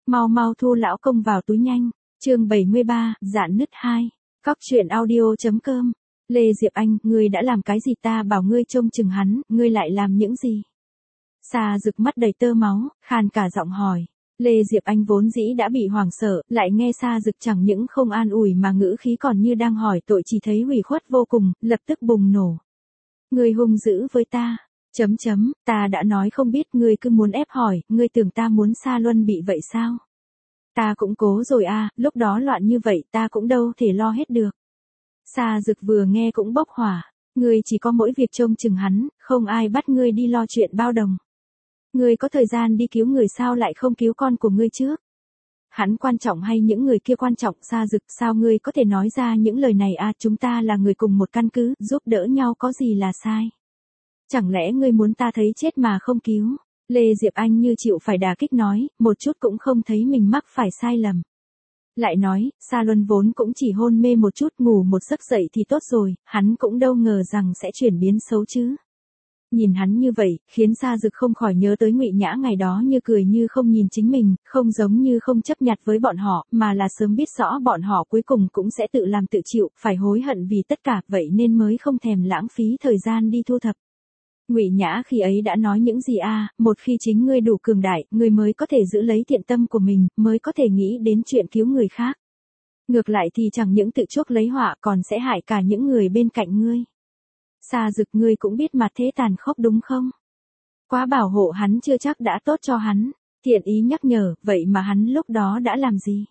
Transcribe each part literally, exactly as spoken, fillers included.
Mau mau thu lão công vào túi nhanh. Chương bảy mươi ba, Dạn nứt hai. Cóc truyện audio.com. Lê Diệp Anh, ngươi đã làm cái gì, ta bảo ngươi trông chừng hắn, ngươi lại làm những gì? Sa Dực mắt đầy tơ máu, khàn cả giọng hỏi. Lê Diệp Anh vốn dĩ đã bị hoảng sợ, lại nghe Sa Dực chẳng những không an ủi mà ngữ khí còn như đang hỏi tội, chỉ thấy ủy khuất vô cùng, lập tức bùng nổ. Ngươi hung dữ với ta. Chấm chấm, ta đã nói không biết, ngươi cứ muốn ép hỏi, ngươi tưởng ta muốn Sa Luân bị vậy sao? Ta cũng cố rồi à, lúc đó loạn như vậy ta cũng đâu thể lo hết được. Sa Dực vừa nghe cũng bốc hỏa, ngươi chỉ có mỗi việc trông chừng hắn, không ai bắt ngươi đi lo chuyện bao đồng. Ngươi có thời gian đi cứu người sao lại không cứu con của ngươi trước? Hắn quan trọng hay những người kia quan trọng? Sa Dực, sao ngươi có thể nói ra những lời này à, chúng ta là người cùng một căn cứ, giúp đỡ nhau có gì là sai? Chẳng lẽ ngươi muốn ta thấy chết mà không cứu? Lê Diệp Anh như chịu phải đả kích nói, một chút cũng không thấy mình mắc phải sai lầm. Lại nói, Sa Luân vốn cũng chỉ hôn mê một chút, ngủ một giấc dậy thì tốt rồi, hắn cũng đâu ngờ rằng sẽ chuyển biến xấu chứ. Nhìn hắn như vậy, khiến Sa Dực không khỏi nhớ tới Ngụy Nhã ngày đó như cười như không nhìn chính mình, không giống như không chấp nhặt với bọn họ, mà là sớm biết rõ bọn họ cuối cùng cũng sẽ tự làm tự chịu, phải hối hận vì tất cả, vậy nên mới không thèm lãng phí thời gian đi thu thập. Ngụy Nhã khi ấy đã nói những gì a, à, một khi chính ngươi đủ cường đại, ngươi mới có thể giữ lấy thiện tâm của mình, mới có thể nghĩ đến chuyện cứu người khác. Ngược lại thì chẳng những tự chuốc lấy họa còn sẽ hại cả những người bên cạnh ngươi. Sa Dực, ngươi cũng biết mặt thế tàn khốc đúng không? Quá bảo hộ hắn chưa chắc đã tốt cho hắn, thiện ý nhắc nhở, vậy mà hắn lúc đó đã làm gì?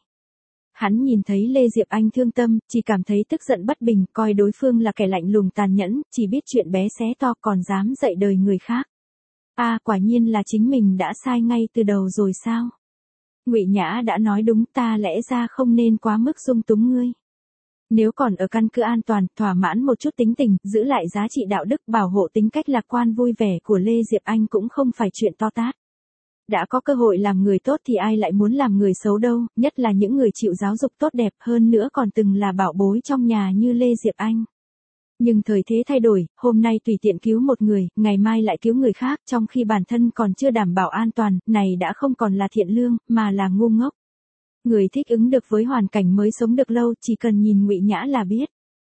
Hắn nhìn thấy Lê Diệp Anh thương tâm, chỉ cảm thấy tức giận bất bình, coi đối phương là kẻ lạnh lùng tàn nhẫn, chỉ biết chuyện bé xé to còn dám dạy đời người khác. A, à, quả nhiên là chính mình đã sai ngay từ đầu rồi sao? Ngụy Nhã đã nói đúng, ta lẽ ra không nên quá mức dung túng ngươi. Nếu còn ở căn cứ an toàn, thỏa mãn một chút tính tình, giữ lại giá trị đạo đức, bảo hộ tính cách lạc quan vui vẻ của Lê Diệp Anh cũng không phải chuyện to tát. Đã có cơ hội làm người tốt thì ai lại muốn làm người xấu đâu, nhất là những người chịu giáo dục tốt đẹp, hơn nữa còn từng là bảo bối trong nhà như Lê Diệp Anh. Nhưng thời thế thay đổi, hôm nay tùy tiện cứu một người, ngày mai lại cứu người khác, trong khi bản thân còn chưa đảm bảo an toàn, này đã không còn là thiện lương, mà là ngu ngốc. Người thích ứng được với hoàn cảnh mới sống được lâu, chỉ cần nhìn Ngụy Nhã là biết.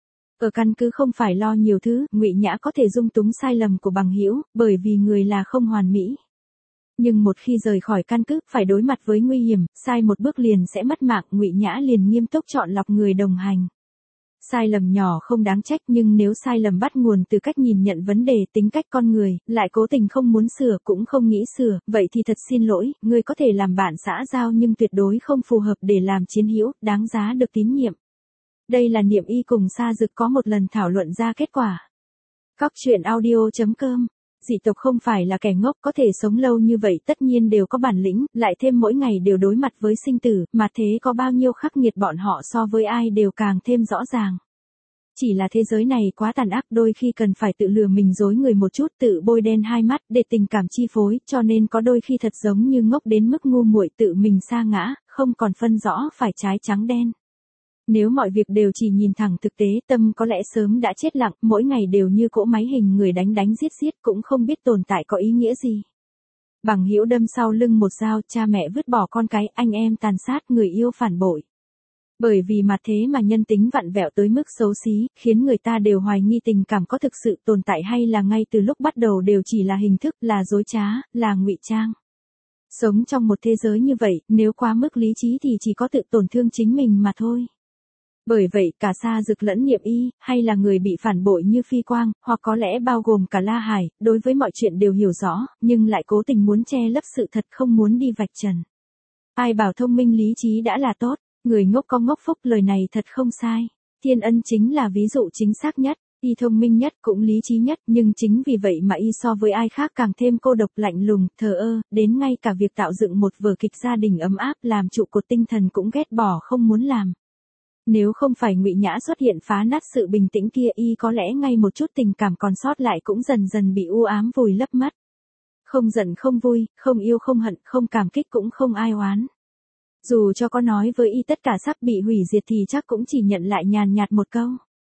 Ở căn cứ không phải lo nhiều thứ, Ngụy Nhã có thể dung túng sai lầm của bằng hữu, bởi vì người là không hoàn mỹ. Nhưng một khi rời khỏi căn cứ, phải đối mặt với nguy hiểm, sai một bước liền sẽ mất mạng, Ngụy Nhã liền nghiêm túc chọn lọc người đồng hành. Sai lầm nhỏ không đáng trách, nhưng nếu sai lầm bắt nguồn từ cách nhìn nhận vấn đề, tính cách con người, lại cố tình không muốn sửa cũng không nghĩ sửa, vậy thì thật xin lỗi, ngươi có thể làm bạn xã giao nhưng tuyệt đối không phù hợp để làm chiến hữu, đáng giá được tín nhiệm. Đây là Niệm Y cùng Sa Dực có một lần thảo luận ra kết quả. Cóc truyện audio.com. Dị tộc không phải là kẻ ngốc, có thể sống lâu như vậy tất nhiên đều có bản lĩnh, lại thêm mỗi ngày đều đối mặt với sinh tử, mà thế có bao nhiêu khắc nghiệt bọn họ so với ai đều càng thêm rõ ràng. Chỉ là thế giới này quá tàn ác, đôi khi cần phải tự lừa mình dối người một chút, tự bôi đen hai mắt để tình cảm chi phối, cho nên có đôi khi thật giống như ngốc đến mức ngu muội, tự mình sa ngã, không còn phân rõ phải trái trắng đen. Nếu mọi việc đều chỉ nhìn thẳng thực tế, tâm có lẽ sớm đã chết lặng, mỗi ngày đều như cỗ máy hình người đánh đánh giết giết cũng không biết tồn tại có ý nghĩa gì. Bằng hữu đâm sau lưng một dao, cha mẹ vứt bỏ con cái, anh em tàn sát, người yêu phản bội. Bởi vì mà thế mà nhân tính vặn vẹo tới mức xấu xí, khiến người ta đều hoài nghi tình cảm có thực sự tồn tại hay là ngay từ lúc bắt đầu đều chỉ là hình thức, là dối trá, là ngụy trang. Sống trong một thế giới như vậy, nếu quá mức lý trí thì chỉ có tự tổn thương chính mình mà thôi. Bởi vậy cả Sa Dực lẫn Niệm Y, hay là người bị phản bội như Phi Quang, hoặc có lẽ bao gồm cả La Hải, đối với mọi chuyện đều hiểu rõ, nhưng lại cố tình muốn che lấp sự thật, không muốn đi vạch trần. Ai bảo thông minh lý trí đã là tốt, người ngốc có ngốc phúc, lời này thật không sai. Thiên Ân chính là ví dụ chính xác nhất, y thông minh nhất cũng lý trí nhất, nhưng chính vì vậy mà y so với ai khác càng thêm cô độc, lạnh lùng, thờ ơ, đến ngay cả việc tạo dựng một vở kịch gia đình ấm áp làm trụ cột tinh thần cũng ghét bỏ không muốn làm. Nếu không phải Ngụy Nhã xuất hiện phá nát sự bình tĩnh kia, y có lẽ ngay một chút tình cảm còn sót lại cũng dần dần bị u ám vùi lấp mất. Không giận không vui, không yêu không hận, không cảm kích cũng không ai oán. Dù cho có nói với y tất cả sắp bị hủy diệt thì chắc cũng chỉ nhận lại nhàn nhạt một câu.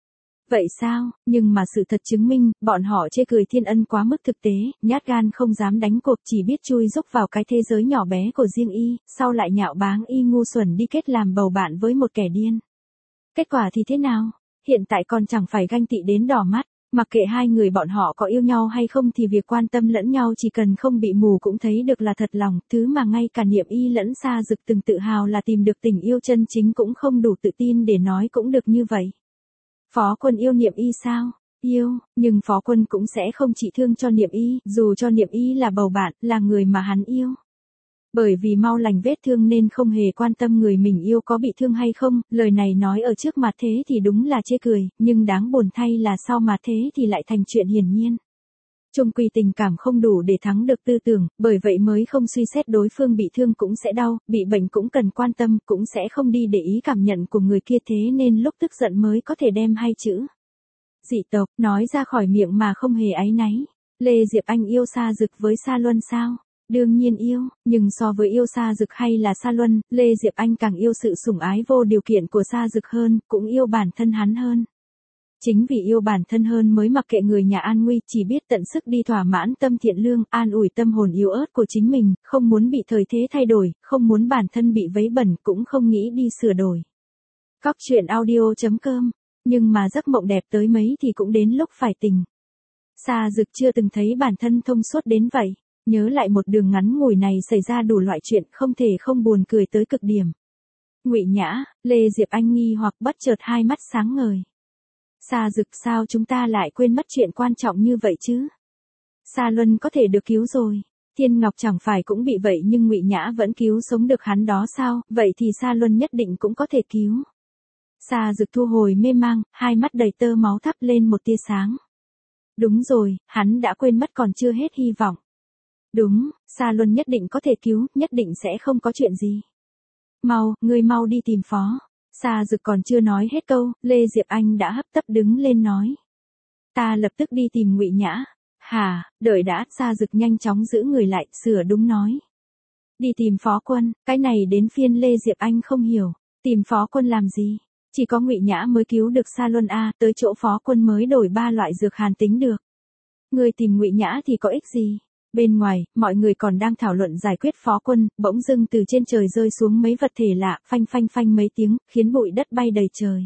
Vậy sao, nhưng mà sự thật chứng minh, bọn họ chê cười Thiên Ân quá mức thực tế, nhát gan không dám đánh cuộc chỉ biết chui rúc vào cái thế giới nhỏ bé của riêng y, sau lại nhạo báng y ngu xuẩn đi kết làm bầu bạn với một kẻ điên. Kết quả thì thế nào? Hiện tại còn chẳng phải ganh tị đến đỏ mắt, mặc kệ hai người bọn họ có yêu nhau hay không thì việc quan tâm lẫn nhau chỉ cần không bị mù cũng thấy được là thật lòng, thứ mà ngay cả Niệm Y lẫn Sa Dực từng tự hào là tìm được tình yêu chân chính cũng không đủ tự tin để nói cũng được như vậy. Phó Quân yêu Niệm Y sao? Yêu, nhưng Phó Quân cũng sẽ không chỉ thương cho Niệm Y, dù cho Niệm Y là bầu bạn, là người mà hắn yêu. Bởi vì mau lành vết thương nên không hề quan tâm người mình yêu có bị thương hay không, lời này nói ở trước mặt thế thì đúng là chê cười, nhưng đáng buồn thay là sau mặt thế thì lại thành chuyện hiển nhiên. Chung quy tình cảm không đủ để thắng được tư tưởng, bởi vậy mới không suy xét đối phương bị thương cũng sẽ đau, bị bệnh cũng cần quan tâm, cũng sẽ không đi để ý cảm nhận của người kia thế nên lúc tức giận mới có thể đem hai chữ dị tộc nói ra khỏi miệng mà không hề áy náy. Lê Diệp Anh yêu Sa Dực với Sa Luân sao? Đương nhiên yêu, nhưng so với yêu Sa Dực hay là Sa Luân, Lê Diệp Anh càng yêu sự sủng ái vô điều kiện của Sa Dực hơn, cũng yêu bản thân hắn hơn. Chính vì yêu bản thân hơn mới mặc kệ người nhà an nguy, chỉ biết tận sức đi thỏa mãn tâm thiện lương, an ủi tâm hồn yếu ớt của chính mình, không muốn bị thời thế thay đổi, không muốn bản thân bị vấy bẩn, cũng không nghĩ đi sửa đổi. Cóc truyện audio chấm com, nhưng mà giấc mộng đẹp tới mấy thì cũng đến lúc phải tình. Sa Dực chưa từng thấy bản thân thông suốt đến vậy, nhớ lại một đường ngắn ngủi này xảy ra đủ loại chuyện không thể không buồn cười tới cực điểm. Ngụy Nhã, Lê Diệp Anh nghi hoặc bất chợt hai mắt sáng ngời. Sa Dực sao chúng ta lại quên mất chuyện quan trọng như vậy chứ? Sa Luân có thể được cứu rồi, Thiên Ngọc chẳng phải cũng bị vậy nhưng Ngụy Nhã vẫn cứu sống được hắn đó sao, vậy thì Sa Luân nhất định cũng có thể cứu. Sa Dực thu hồi mê mang, hai mắt đầy tơ máu thắp lên một tia sáng. Đúng rồi, hắn đã quên mất còn chưa hết hy vọng. Đúng, Sa Luân nhất định có thể cứu, nhất định sẽ không có chuyện gì. Mau, ngươi mau đi tìm Phó. Sa Dực còn chưa nói hết câu, Lê Diệp Anh đã hấp tấp đứng lên nói. Ta lập tức đi tìm Ngụy Nhã. Hả, đợi đã, Sa Dực nhanh chóng giữ người lại, sửa đúng nói. Đi tìm Phó Quân, cái này đến phiên Lê Diệp Anh không hiểu, tìm Phó Quân làm gì? Chỉ có Ngụy Nhã mới cứu được Sa Luân a, tới chỗ Phó Quân mới đổi ba loại dược hàn tính được. Người tìm Ngụy Nhã thì có ích gì? Bên ngoài, mọi người còn đang thảo luận giải quyết Phó Quân, bỗng dưng từ trên trời rơi xuống mấy vật thể lạ, phanh phanh phanh mấy tiếng, khiến bụi đất bay đầy trời.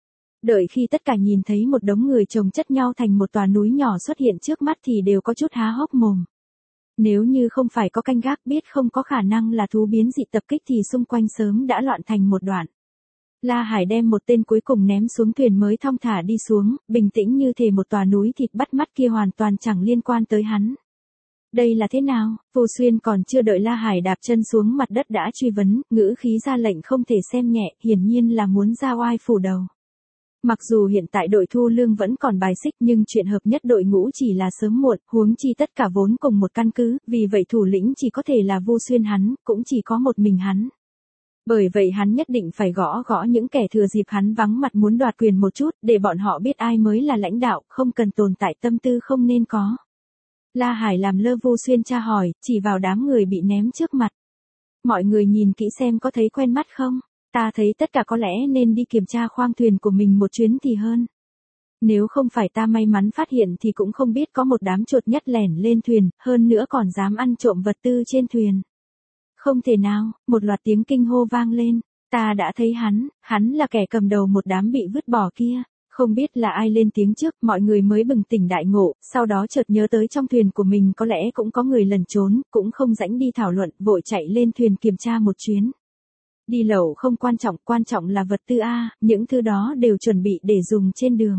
Đợi khi tất cả nhìn thấy một đống người chồng chất nhau thành một tòa núi nhỏ xuất hiện trước mắt thì đều có chút há hốc mồm. Nếu như không phải có canh gác biết không có khả năng là thú biến dị tập kích thì xung quanh sớm đã loạn thành một đoạn. La Hải đem một tên cuối cùng ném xuống thuyền mới thong thả đi xuống, bình tĩnh như thể một tòa núi thịt bắt mắt kia hoàn toàn chẳng liên quan tới hắn. Đây là thế nào? Vô Xuyên còn chưa đợi La Hải đạp chân xuống mặt đất đã truy vấn, ngữ khí ra lệnh không thể xem nhẹ, hiển nhiên là muốn ra oai phủ đầu. Mặc dù hiện tại đội thu lương vẫn còn bài xích nhưng chuyện hợp nhất đội ngũ chỉ là sớm muộn, huống chi tất cả vốn cùng một căn cứ, vì vậy thủ lĩnh chỉ có thể là Vô Xuyên hắn, cũng chỉ có một mình hắn. Bởi vậy hắn nhất định phải gõ gõ những kẻ thừa dịp hắn vắng mặt muốn đoạt quyền một chút, để bọn họ biết ai mới là lãnh đạo, không cần tồn tại tâm tư không nên có. La Hải làm lơ Vô Xuyên tra hỏi, chỉ vào đám người bị ném trước mặt. Mọi người nhìn kỹ xem có thấy quen mắt không? Ta thấy tất cả có lẽ nên đi kiểm tra khoang thuyền của mình một chuyến thì hơn. Nếu không phải ta may mắn phát hiện thì cũng không biết có một đám chuột nhắt lẻn lên thuyền, hơn nữa còn dám ăn trộm vật tư trên thuyền. Không thể nào, một loạt tiếng kinh hô vang lên. Ta đã thấy hắn, hắn là kẻ cầm đầu một đám bị vứt bỏ kia. Không biết là ai lên tiếng trước, mọi người mới bừng tỉnh đại ngộ, sau đó chợt nhớ tới trong thuyền của mình có lẽ cũng có người lẩn trốn, cũng không rảnh đi thảo luận, vội chạy lên thuyền kiểm tra một chuyến. Đi lậu không quan trọng, quan trọng là vật tư a, những thứ đó đều chuẩn bị để dùng trên đường.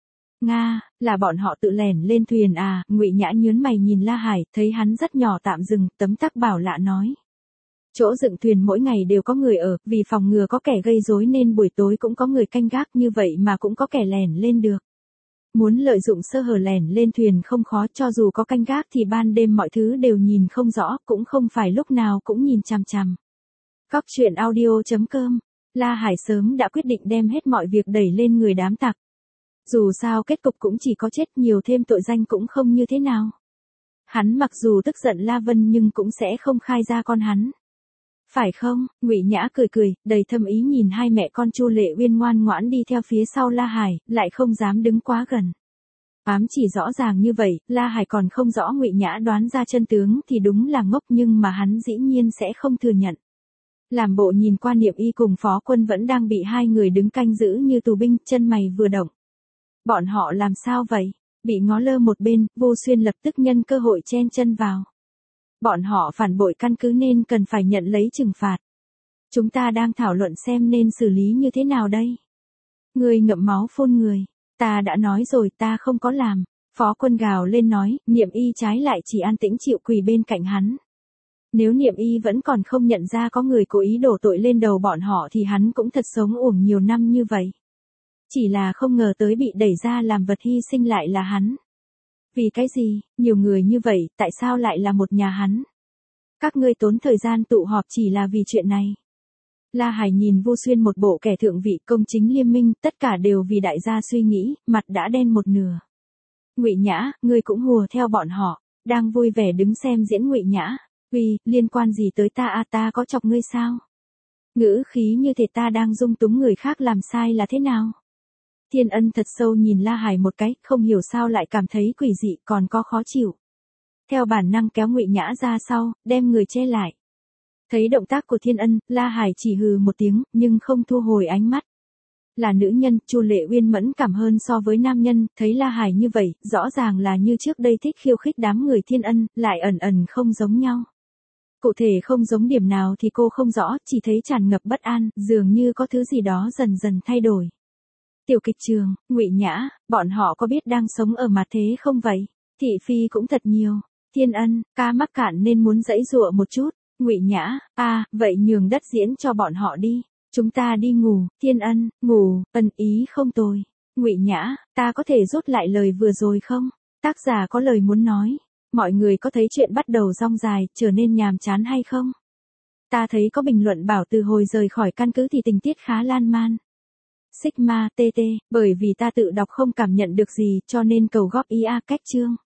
Nga, là bọn họ tự lẻn lên thuyền à? Ngụy Nhã nhướng mày nhìn La Hải, thấy hắn rất nhỏ tạm dừng, tấm tắc bảo lạ nói. Chỗ dựng thuyền mỗi ngày đều có người ở, vì phòng ngừa có kẻ gây rối nên buổi tối cũng có người canh gác, như vậy mà cũng có kẻ lẻn lên được. Muốn lợi dụng sơ hở lẻn lên thuyền không khó, cho dù có canh gác thì ban đêm mọi thứ đều nhìn không rõ, cũng không phải lúc nào cũng nhìn chằm chằm. Cóc truyện audio chấm com, La Hải sớm đã quyết định đem hết mọi việc đẩy lên người đám tặc. Dù sao kết cục cũng chỉ có chết, nhiều thêm tội danh cũng không như thế nào. Hắn mặc dù tức giận La Vân nhưng cũng sẽ không khai ra con hắn. Phải không? Ngụy Nhã cười cười, đầy thâm ý nhìn hai mẹ con Chu Lệ Uyên ngoan ngoãn đi theo phía sau La Hải, lại không dám đứng quá gần. Ám chỉ rõ ràng như vậy, La Hải còn không rõ Ngụy Nhã đoán ra chân tướng thì đúng là ngốc, nhưng mà hắn dĩ nhiên sẽ không thừa nhận. Làm bộ nhìn qua Niệm Y cùng Phó Quân vẫn đang bị hai người đứng canh giữ như tù binh, chân mày vừa động. Bọn họ làm sao vậy? Bị ngó lơ một bên, Vô Xuyên lập tức nhân cơ hội chen chân vào. Bọn họ phản bội căn cứ nên cần phải nhận lấy trừng phạt. Chúng ta đang thảo luận xem nên xử lý như thế nào đây? Người ngậm máu phun người. Ta đã nói rồi, ta không có làm. Phó Quân gào lên nói, Niệm Y trái lại chỉ an tĩnh chịu quỳ bên cạnh hắn. Nếu Niệm Y vẫn còn không nhận ra có người cố ý đổ tội lên đầu bọn họ thì hắn cũng thật sống uổng nhiều năm như vậy. Chỉ là không ngờ tới bị đẩy ra làm vật hy sinh lại là hắn. Vì cái gì, nhiều người như vậy, tại sao lại là một nhà hắn? Các ngươi tốn thời gian tụ họp chỉ là vì chuyện này. La Hải nhìn Vô Xuyên một bộ kẻ thượng vị công chính liêm minh, tất cả đều vì đại gia suy nghĩ, mặt đã đen một nửa. Ngụy Nhã, ngươi cũng hùa theo bọn họ, đang vui vẻ đứng xem diễn. Ngụy Nhã, uy, liên quan gì tới ta à, ta có chọc ngươi sao? Ngữ khí như thể ta đang dung túng người khác làm sai là thế nào? Thiên Ân thật sâu nhìn La Hải một cái, không hiểu sao lại cảm thấy quỷ dị còn có khó chịu. Theo bản năng kéo Ngụy Nhã ra sau, đem người che lại. Thấy động tác của Thiên Ân, La Hải chỉ hừ một tiếng, nhưng không thu hồi ánh mắt. Là nữ nhân, Chu Lệ Uyên mẫn cảm hơn so với nam nhân, thấy La Hải như vậy, rõ ràng là như trước đây thích khiêu khích đám người Thiên Ân, lại ẩn ẩn không giống nhau. Cụ thể không giống điểm nào thì cô không rõ, chỉ thấy tràn ngập bất an, dường như có thứ gì đó dần dần thay đổi. Tiểu kịch trường, Ngụy Nhã, bọn họ có biết đang sống ở mặt thế không vậy? Thị phi cũng thật nhiều. Thiên Ân, ca mắc cạn nên muốn giãy giụa một chút. Ngụy Nhã, à, vậy nhường đất diễn cho bọn họ đi. Chúng ta đi ngủ. Thiên Ân, ngủ, ân ý không tồi. Ngụy Nhã, ta có thể rút lại lời vừa rồi không? Tác giả có lời muốn nói. Mọi người có thấy chuyện bắt đầu dong dài, trở nên nhàm chán hay không? Ta thấy có bình luận bảo từ hồi rời khỏi căn cứ thì tình tiết khá lan man. Sigma tê tê, bởi vì ta tự đọc không cảm nhận được gì cho nên cầu góp ý a cách chương.